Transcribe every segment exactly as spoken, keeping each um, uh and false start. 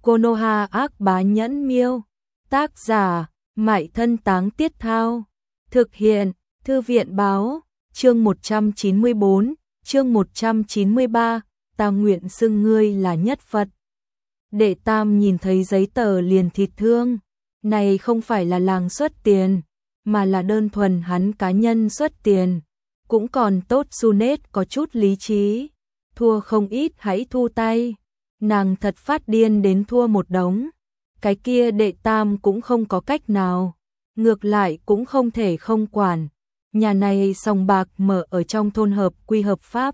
Konoha ác bá nhẫn miêu. Tác giả, Mại Thân Táng Tiết Thao. Thực hiện, Thư viện báo. Chương một trăm chín mươi bốn, chương một trăm chín mươi ba, ta nguyện xưng ngươi là nhất Phật. Đệ Tam nhìn thấy giấy tờ liền thịt thương. Này không phải là làng xuất tiền, mà là đơn thuần hắn cá nhân xuất tiền. Cũng còn tốt Sunet có chút lý trí. Thua không ít hãy thu tay. Nàng thật phát điên đến thua một đống. Cái kia Đệ Tam cũng không có cách nào. Ngược lại cũng không thể không quản. Nhà này sòng bạc mở ở trong thôn hợp quy hợp pháp.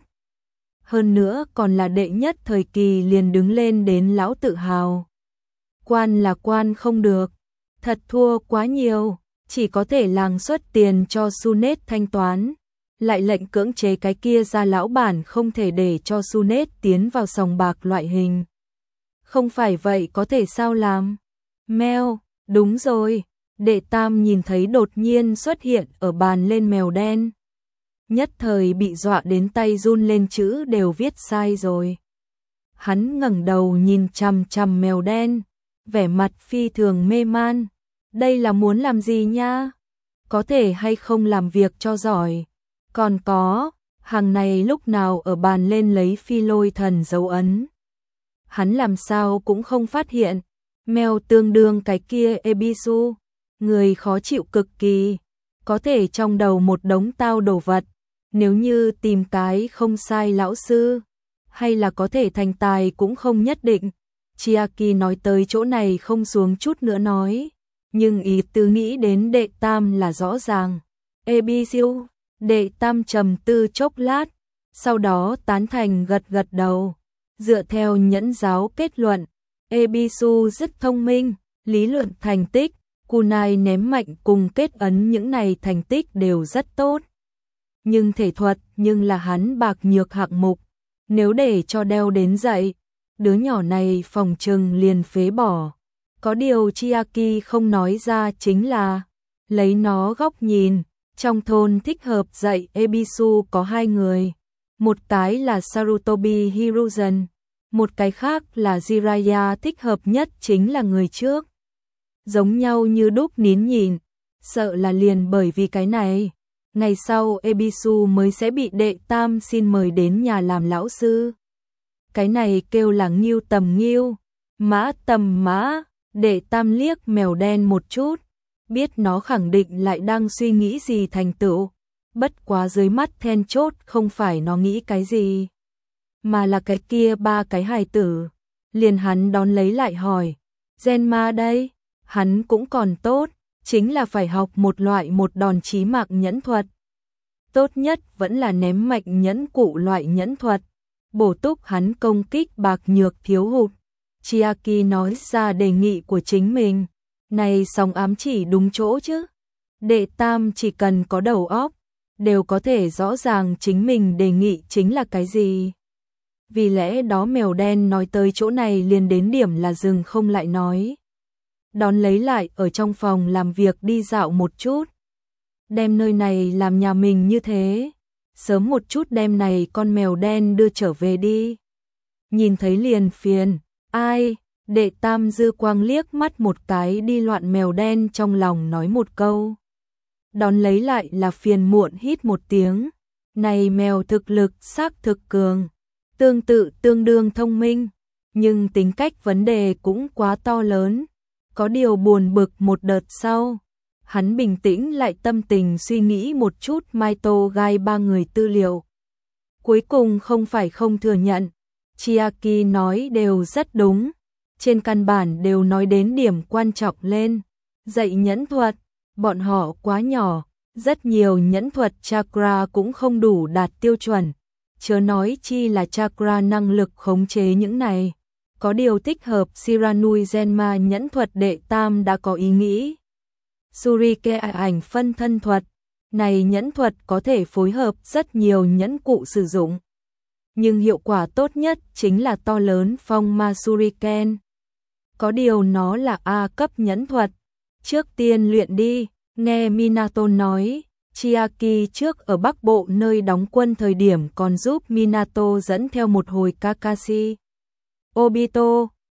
Hơn nữa còn là đệ nhất thời kỳ liền đứng lên đến lão tự hào. Quan là quan không được. Thật thua quá nhiều. Chỉ có thể làng xuất tiền cho Sunet thanh toán. Lại lệnh cưỡng chế cái kia ra lão bản không thể để cho Sunet tiến vào sòng bạc loại hình. Không phải vậy có thể sao làm? Mèo, đúng rồi. Đệ Tam nhìn thấy đột nhiên xuất hiện ở bàn lên mèo đen. Nhất thời bị dọa đến tay run lên, chữ đều viết sai rồi. Hắn ngẩng đầu nhìn chằm chằm mèo đen, vẻ mặt phi thường mê man. Đây là muốn làm gì nha? Có thể hay không làm việc cho giỏi? Còn có, hàng này lúc nào ở bàn lên lấy phi lôi thần dấu ấn. Hắn làm sao cũng không phát hiện. Mèo tương đương cái kia Ebisu, người khó chịu cực kỳ. Có thể trong đầu một đống tao đồ vật. Nếu như tìm cái không sai lão sư, hay là có thể thành tài cũng không nhất định. Chiaki nói tới chỗ này không xuống chút nữa nói. Nhưng ý tứ nghĩ đến Đệ Tam là rõ ràng. Ebisu. Đệ Tam trầm tư chốc lát, sau đó tán thành gật gật đầu. Dựa theo nhẫn giáo kết luận, Ebisu rất thông minh, lý luận thành tích, kunai ném mạnh cùng kết ấn những này thành tích đều rất tốt. Nhưng thể thuật nhưng là hắn bạc nhược hạng mục, nếu để cho đeo đến dạy, đứa nhỏ này phòng trừng liền phế bỏ. Có điều Chiaki không nói ra chính là, lấy nó góc nhìn. Trong thôn thích hợp dạy Ebisu có hai người. Một cái là Sarutobi Hiruzen, một cái khác là Jiraiya, thích hợp nhất chính là người trước. Giống nhau như đúc nín nhịn, sợ là liền bởi vì cái này. Ngày sau Ebisu mới sẽ bị Đệ Tam xin mời đến nhà làm lão sư. Cái này kêu là nghiêu tầm nghiêu, mã tầm mã. Đệ Tam liếc mèo đen một chút. Biết nó khẳng định lại đang suy nghĩ gì thành tựu, bất quá dưới mắt then chốt không phải nó nghĩ cái gì, mà là cái kia ba cái hài tử. Liền hắn đón lấy lại hỏi, Genma đây, hắn cũng còn tốt, chính là phải học một loại một đòn chí mạng nhẫn thuật. Tốt nhất vẫn là ném mạnh nhẫn cụ loại nhẫn thuật, bổ túc hắn công kích bạc nhược thiếu hụt. Chiaki nói ra đề nghị của chính mình. Này song ám chỉ đúng chỗ chứ. Đệ Tam chỉ cần có đầu óc, đều có thể rõ ràng chính mình đề nghị chính là cái gì. Vì lẽ đó mèo đen nói tới chỗ này liền đến điểm là dừng không lại nói. Đón lấy lại ở trong phòng làm việc đi dạo một chút. Đem nơi này làm nhà mình như thế. Sớm một chút đem này con mèo đen đưa trở về đi. Nhìn thấy liền phiền. Ai? Đệ Tam dư quang liếc mắt một cái đi loạn mèo đen, trong lòng nói một câu. Đón lấy lại là phiền muộn hít một tiếng. Này mèo thực lực xác thực cường, tương tự tương đương thông minh, nhưng tính cách vấn đề cũng quá to lớn. Có điều buồn bực một đợt sau, hắn bình tĩnh lại tâm tình suy nghĩ một chút Maito gai ba người tư liệu. Cuối cùng không phải không thừa nhận, Chiaki nói đều rất đúng. Trên căn bản đều nói đến điểm quan trọng lên. Dạy nhẫn thuật, bọn họ quá nhỏ, rất nhiều nhẫn thuật chakra cũng không đủ đạt tiêu chuẩn. Chớ nói chi là chakra năng lực khống chế những này. Có điều thích hợp Shiranui Genma nhẫn thuật. Đệ Tam đã có ý nghĩ. Surike ảnh phân thân thuật, này nhẫn thuật có thể phối hợp rất nhiều nhẫn cụ sử dụng. Nhưng hiệu quả tốt nhất chính là to lớn phong ma Shuriken. Có điều nó là A cấp nhẫn thuật. Trước tiên luyện đi, nghe Minato nói, Chiaki trước ở Bắc Bộ nơi đóng quân thời điểm còn giúp Minato dẫn theo một hồi Kakashi. Obito,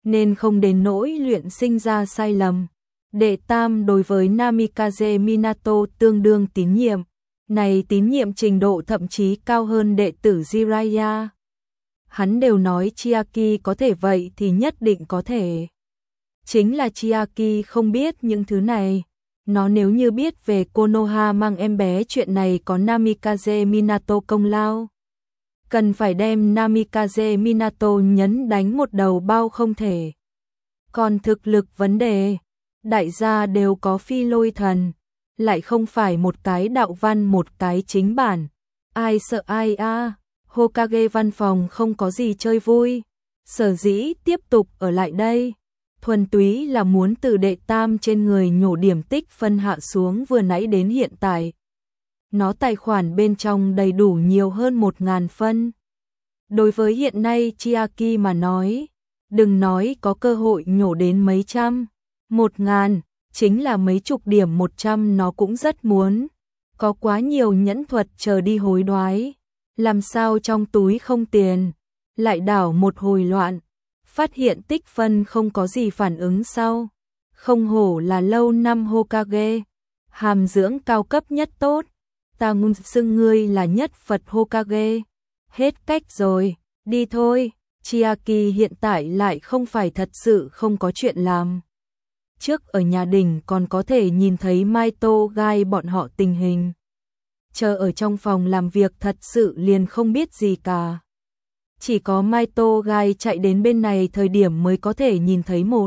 nên không đến nỗi luyện sinh ra sai lầm. Đệ tam đối với Namikaze Minato tương đương tín nhiệm, này tín nhiệm trình độ thậm chí cao hơn đệ tử Jiraiya. Hắn đều nói Chiaki có thể vậy thì nhất định có thể. Chính là Chiaki không biết những thứ này. Nó nếu như biết về Konoha mang em bé chuyện này có Namikaze Minato công lao. Cần phải đem Namikaze Minato nhấn đánh một đầu bao không thể. Còn thực lực vấn đề, đại gia đều có phi lôi thần, lại không phải một cái đạo văn một cái chính bản. Ai sợ ai a? À? Hokage văn phòng không có gì chơi vui. Sở dĩ tiếp tục ở lại đây, thuần túy là muốn từ đệ tam trên người nhổ điểm tích phân hạ xuống vừa nãy đến hiện tại. Nó tài khoản bên trong đầy đủ nhiều hơn một ngàn phân. Đối với hiện nay Chiaki mà nói, đừng nói có cơ hội nhổ đến mấy trăm, một ngàn, chính là mấy chục điểm một trăm nó cũng rất muốn. Có quá nhiều nhẫn thuật chờ đi hối đoái, làm sao trong túi không tiền, lại đảo một hồi loạn, phát hiện tích phân không có gì phản ứng sau. Không hổ là lâu năm Hokage, hàm dưỡng cao cấp nhất tốt, ta ngôn xưng ngươi là nhất Phật Hokage. Hết cách rồi, đi thôi. Chiaki hiện tại lại không phải thật sự không có chuyện làm. Trước ở nhà đình còn có thể nhìn thấy Maito Gai bọn họ tình hình. Chờ ở trong phòng làm việc thật sự liền không biết gì cả. Chỉ có Maito Gai chạy đến bên này thời điểm mới có thể nhìn thấy một.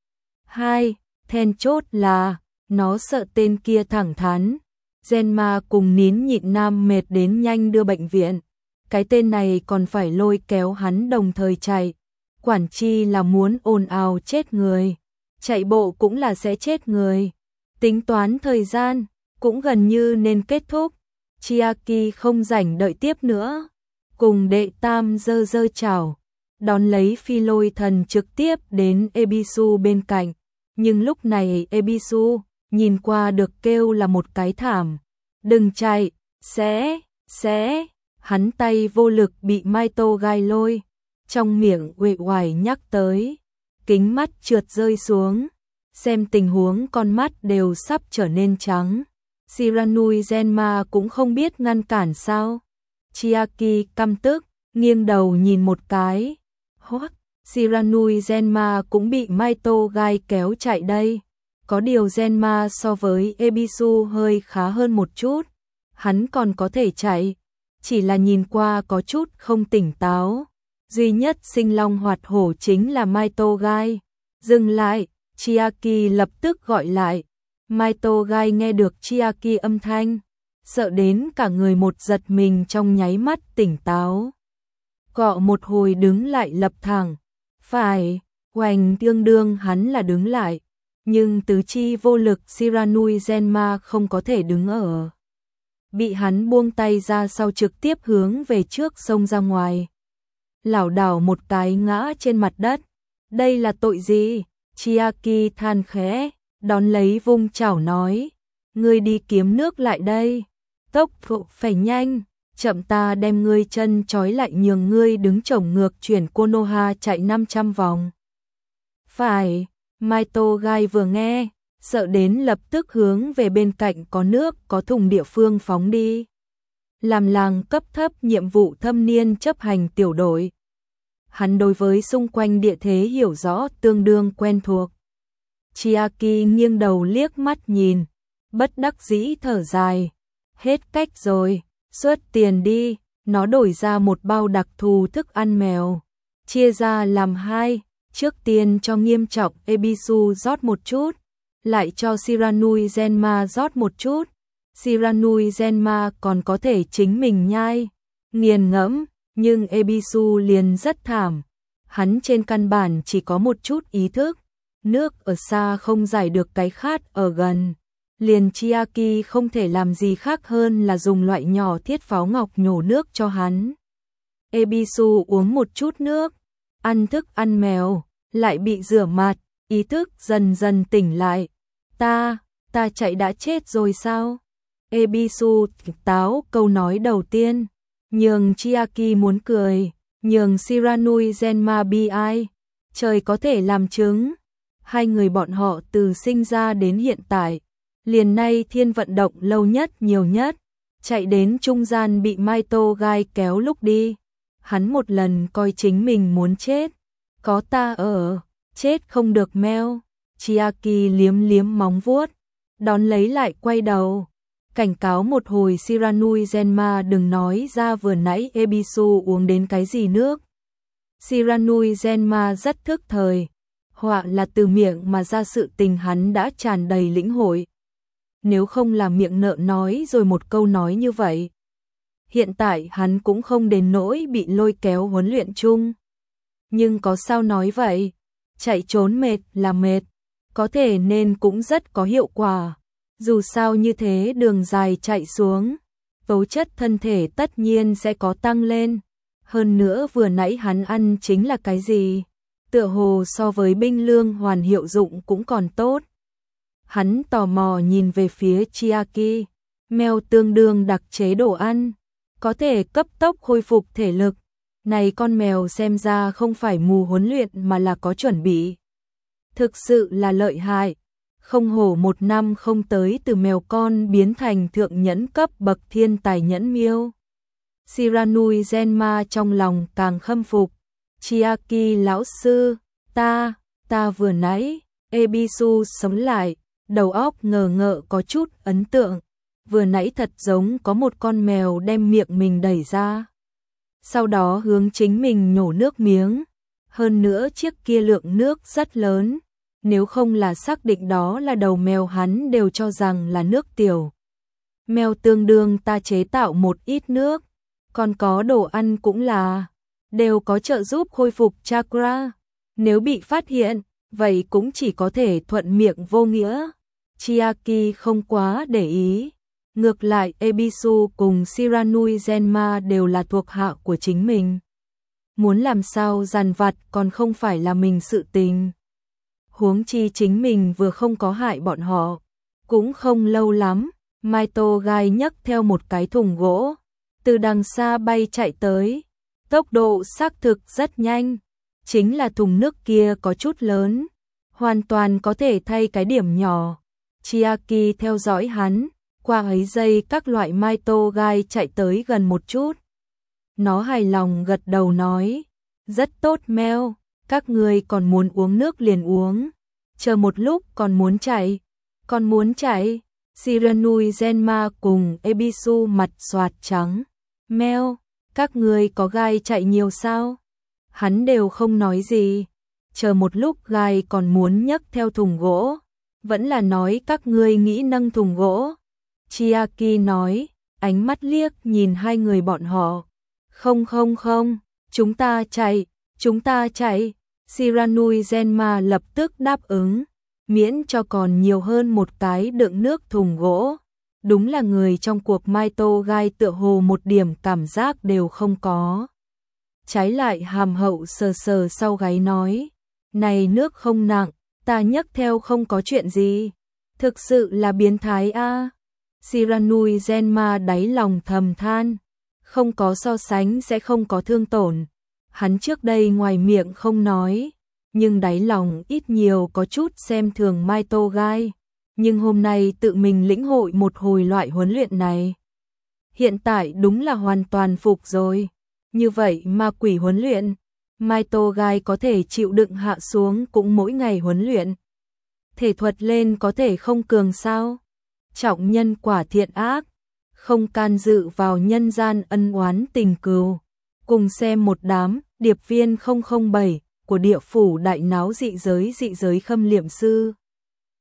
Hai, then chốt là, nó sợ tên kia thẳng thắn. Genma cùng nín nhịn nam mệt đến nhanh đưa bệnh viện. Cái tên này còn phải lôi kéo hắn đồng thời chạy. Quản chi là muốn ồn ào chết người. Chạy bộ cũng là sẽ chết người. Tính toán thời gian, cũng gần như nên kết thúc. Chiaki không rảnh đợi tiếp nữa. Cùng đệ tam dơ dơ chào, đón lấy phi lôi thần trực tiếp đến Ebisu bên cạnh. Nhưng lúc này Ebisu nhìn qua được kêu là một cái thảm. Đừng chạy, sẽ, sẽ. Hắn tay vô lực bị Maito Gai lôi, trong miệng uể oải nhắc tới, kính mắt trượt rơi xuống, xem tình huống con mắt đều sắp trở nên trắng. Shiranui Genma cũng không biết ngăn cản sao. Chiaki căm tức, nghiêng đầu nhìn một cái. Hoắc, Shiranui Genma cũng bị Maito Gai kéo chạy đây. Có điều Genma so với Ebisu hơi khá hơn một chút, hắn còn có thể chạy. Chỉ là nhìn qua có chút không tỉnh táo. Duy nhất sinh long hoạt hổ chính là Maito Gai. Dừng lại, Chiaki lập tức gọi lại. Maito Gai nghe được Chiaki âm thanh, sợ đến cả người một giật mình trong nháy mắt tỉnh táo. Cọ một hồi đứng lại lập thẳng. Phải, hoành tương đương hắn là đứng lại. Nhưng tứ chi vô lực Shiranui Genma không có thể đứng ở. Bị hắn buông tay ra sau trực tiếp hướng về trước xông ra ngoài. Lảo đảo một cái ngã trên mặt đất. Đây là tội gì? Chiaki than khẽ, đón lấy vung chảo nói. Ngươi đi kiếm nước lại đây. Tốc độ phải nhanh, chậm ta đem ngươi chân trói lại nhường ngươi đứng chổng ngược chuyển Konoha chạy năm trăm vòng. Phải, Maito Gai vừa nghe, sợ đến lập tức hướng về bên cạnh có nước có thùng địa phương phóng đi. Làm làng cấp thấp nhiệm vụ thâm niên chấp hành tiểu đội. Hắn đối với xung quanh địa thế hiểu rõ tương đương quen thuộc. Chiaki nghiêng đầu liếc mắt nhìn, bất đắc dĩ thở dài. Hết cách rồi, xuất tiền đi, nó đổi ra một bao đặc thù thức ăn mèo. Chia ra làm hai, trước tiên cho nghiêm trọng Ebisu rót một chút. Lại cho Shiranui Genma rót một chút. Shiranui Genma còn có thể chính mình nhai, nghiền ngẫm, nhưng Ebisu liền rất thảm. Hắn trên căn bản chỉ có một chút ý thức. Nước ở xa không giải được cái khát ở gần. Liền Chiaki không thể làm gì khác hơn là dùng loại nhỏ thiết pháo ngọc nhổ nước cho hắn. Ebisu uống một chút nước, ăn thức ăn mèo, lại bị rửa mặt, ý thức dần dần tỉnh lại. Ta, ta chạy đã chết rồi sao? Ebisu táo câu nói đầu tiên, nhường Chiaki muốn cười, nhường Shiranui Genma bi ai. Trời có thể làm chứng, hai người bọn họ từ sinh ra đến hiện tại, liền nay thiên vận động lâu nhất nhiều nhất, chạy đến trung gian bị Mai Tô Gai kéo lúc đi. Hắn một lần coi chính mình muốn chết, có ta ở, chết không được meo. Chiaki liếm liếm móng vuốt, đón lấy lại quay đầu, cảnh cáo một hồi Shiranui Zenma đừng nói ra vừa nãy Ebisu uống đến cái gì nước. Shiranui Zenma rất thức thời, họa là từ miệng mà ra sự tình hắn đã tràn đầy lĩnh hội. Nếu không là miệng nợ nói rồi một câu nói như vậy, hiện tại hắn cũng không đến nỗi bị lôi kéo huấn luyện chung. Nhưng có sao nói vậy, chạy trốn mệt là mệt, có thể nên cũng rất có hiệu quả. Dù sao như thế đường dài chạy xuống, tố chất thân thể tất nhiên sẽ có tăng lên. Hơn nữa vừa nãy hắn ăn chính là cái gì? Tựa hồ so với binh lương hoàn hiệu dụng cũng còn tốt. Hắn tò mò nhìn về phía Chiaki, mèo tương đương đặc chế đồ ăn, có thể cấp tốc khôi phục thể lực. Này con mèo xem ra không phải mù huấn luyện mà là có chuẩn bị. Thực sự là lợi hại, không hổ một năm không tới từ mèo con biến thành thượng nhẫn cấp bậc thiên tài nhẫn miêu. Shiranui Zenma trong lòng càng khâm phục. Chiaki lão sư, ta, ta vừa nãy, Ebisu sống lại, đầu óc ngờ ngợ có chút ấn tượng. Vừa nãy thật giống có một con mèo đem miệng mình đẩy ra, sau đó hướng chính mình nhổ nước miếng. Hơn nữa chiếc kia lượng nước rất lớn, nếu không là xác định đó là đầu mèo hắn đều cho rằng là nước tiểu. Mèo tương đương ta chế tạo một ít nước, còn có đồ ăn cũng là, đều có trợ giúp khôi phục chakra. Nếu bị phát hiện, vậy cũng chỉ có thể thuận miệng vô nghĩa. Chiaki không quá để ý. Ngược lại Ebisu cùng Shiranui Zenma đều là thuộc hạ của chính mình. Muốn làm sao dằn vặt còn không phải là mình sự tình. Huống chi chính mình vừa không có hại bọn họ. Cũng không lâu lắm, Mai Tô Gai nhấc theo một cái thùng gỗ, từ đằng xa bay chạy tới. Tốc độ xác thực rất nhanh, chính là thùng nước kia có chút lớn, hoàn toàn có thể thay cái điểm nhỏ. Chiaki theo dõi hắn, qua ấy giây các loại Mai Tô Gai chạy tới gần một chút. Nó hài lòng gật đầu nói, rất tốt meo, các người còn muốn uống nước liền uống, chờ một lúc còn muốn chạy, còn muốn chạy. Shiranui Zenma cùng Ebisu mặt xoạt trắng, meo, các người có gai chạy nhiều sao? Hắn đều không nói gì, chờ một lúc gai còn muốn nhấc theo thùng gỗ, vẫn là nói các ngươi nghĩ nâng thùng gỗ. Chiaki nói, ánh mắt liếc nhìn hai người bọn họ. Không không không, chúng ta chạy, chúng ta chạy. Shiranui Zenma lập tức đáp ứng, miễn cho còn nhiều hơn một cái đựng nước thùng gỗ. Đúng là người trong cuộc Mai Tô Gai tựa hồ một điểm cảm giác đều không có. Trái lại hàm hậu sờ sờ sau gáy nói, này nước không nặng, ta nhấc theo không có chuyện gì. Thực sự là biến thái a. À. Shiranui Zenma đáy lòng thầm than, không có so sánh sẽ không có thương tổn. Hắn trước đây ngoài miệng không nói, nhưng đáy lòng ít nhiều có chút xem thường Mai Tô Gai. Nhưng hôm nay tự mình lĩnh hội một hồi loại huấn luyện này. Hiện tại đúng là hoàn toàn phục rồi. Như vậy ma quỷ huấn luyện, Mai Tô Gai có thể chịu đựng hạ xuống cũng mỗi ngày huấn luyện. Thể thuật lên có thể không cường sao? Trọng nhân quả thiện ác, không can dự vào nhân gian ân oán tình cừu. Cùng xem một đám điệp viên không không bảy của địa phủ đại náo dị giới dị giới khâm liệm sư.